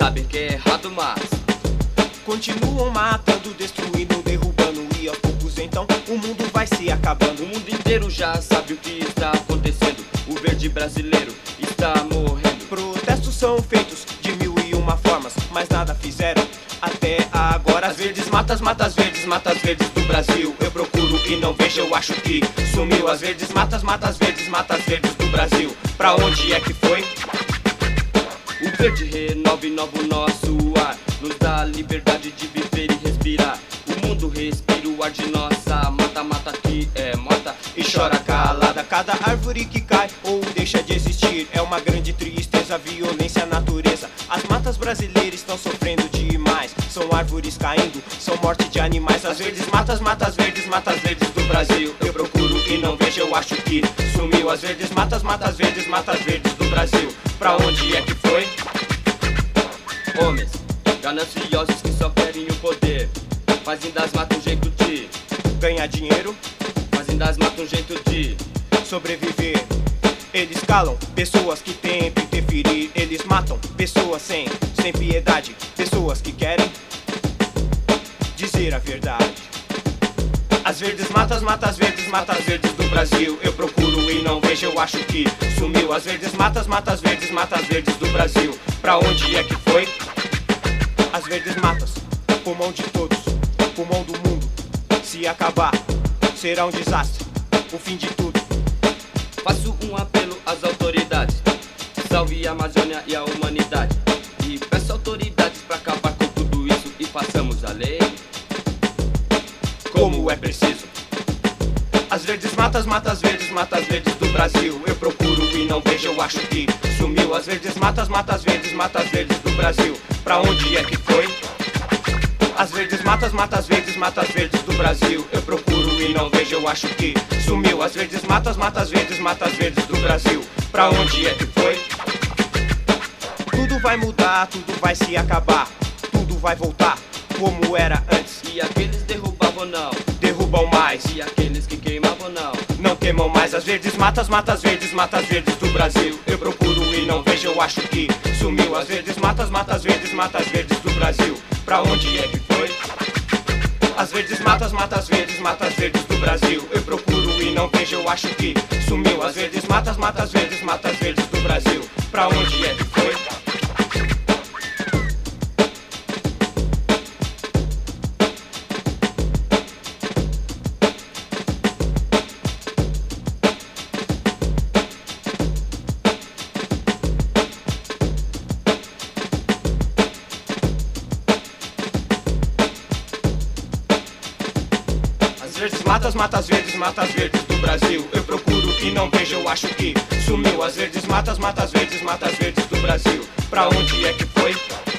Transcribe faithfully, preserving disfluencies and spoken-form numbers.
sabem que é errado, mas continuam matando, destruindo, derrubando, e aos poucos então o mundo vai se acabando. o mundo inteiro já sabe o que está acontecendo. O verde brasileiro está morrendo. Protestos são feitos de mil e uma formas, mas nada fizeram até agora. As verdes matas, matas verdes, matas verdes do Brasil. Eu procuro e não vejo, eu acho que sumiu. As verdes matas, matas verdes, matas verdes do Brasil. Pra onde é que foi? O verde renova, inova o nosso ar, nos dá a liberdade de viver e respirar. O mundo respira o ar de nossa mata, mata que é morta E chora calada cada árvore que cai ou deixa de existir. É uma grande tristeza, violência, natureza. As matas brasileiras estão sofrendo demais. São árvores caindo, são morte de animais. As verdes matas, matas verdes, matas verdes do Brasil. Eu procuro e não vejo, eu acho que sumiu. As verdes matas, matas verdes, matas verdes do Brasil. Pra onde é que foi? Homens gananciosos que só querem o poder, fazem das matas um jeito de Ganhar dinheiro, fazem das matas um jeito de sobreviver. Eles calam pessoas que tentam interferir. Eles matam pessoas sem, sem piedade. Pessoas que querem dizer a verdade. As verdes matas, matas verdes, matas verdes do Brasil. Eu procuro e não vejo, eu acho que sumiu. As verdes matas, matas verdes, matas verdes do Brasil. Pra onde é que foi? As verdes matas, pulmão de todos, pulmão do mundo. Se acabar, será um desastre, o fim de tudo. Faço um apelo às autoridades, salve a Amazônia e a humanidade, e peço autoridades pra acabar com tudo isso e façamos a lei Como é preciso. As verdes matas, matas verdes, matas verdes do Brasil. Eu procuro e não vejo, eu acho que sumiu. As verdes matas, matas verdes, matas verdes do Brasil. Pra onde é que foi? As verdes matas, matas verdes, matas verdes do Brasil. Eu procuro e não vejo, eu acho que sumiu. As verdes matas, matas verdes, matas verdes do Brasil. Pra onde é que foi? Tudo vai mudar, tudo vai se acabar. Tudo vai voltar como era antes. E aqueles derrubavam não, Derrubam mais, e aqueles que queimavam não. não queimam mais. As verdes matas, matas verdes, matas verdes do Brasil. Eu procuro e não vejo, eu acho que sumiu. As verdes matas, matas verdes, matas verdes do Brasil. Pra onde é que foi? As verdes matas, matas verdes, matas verdes do Brasil. Eu procuro e não vejo, eu acho que sumiu. As verdes matas, matas verdes, matas verdes do Brasil. Pra onde é que foi? As verdes matas, matas verdes, matas verdes do Brasil. Eu procuro e não vejo, eu acho que sumiu. As verdes matas, matas verdes, matas verdes do Brasil. Pra onde é que foi?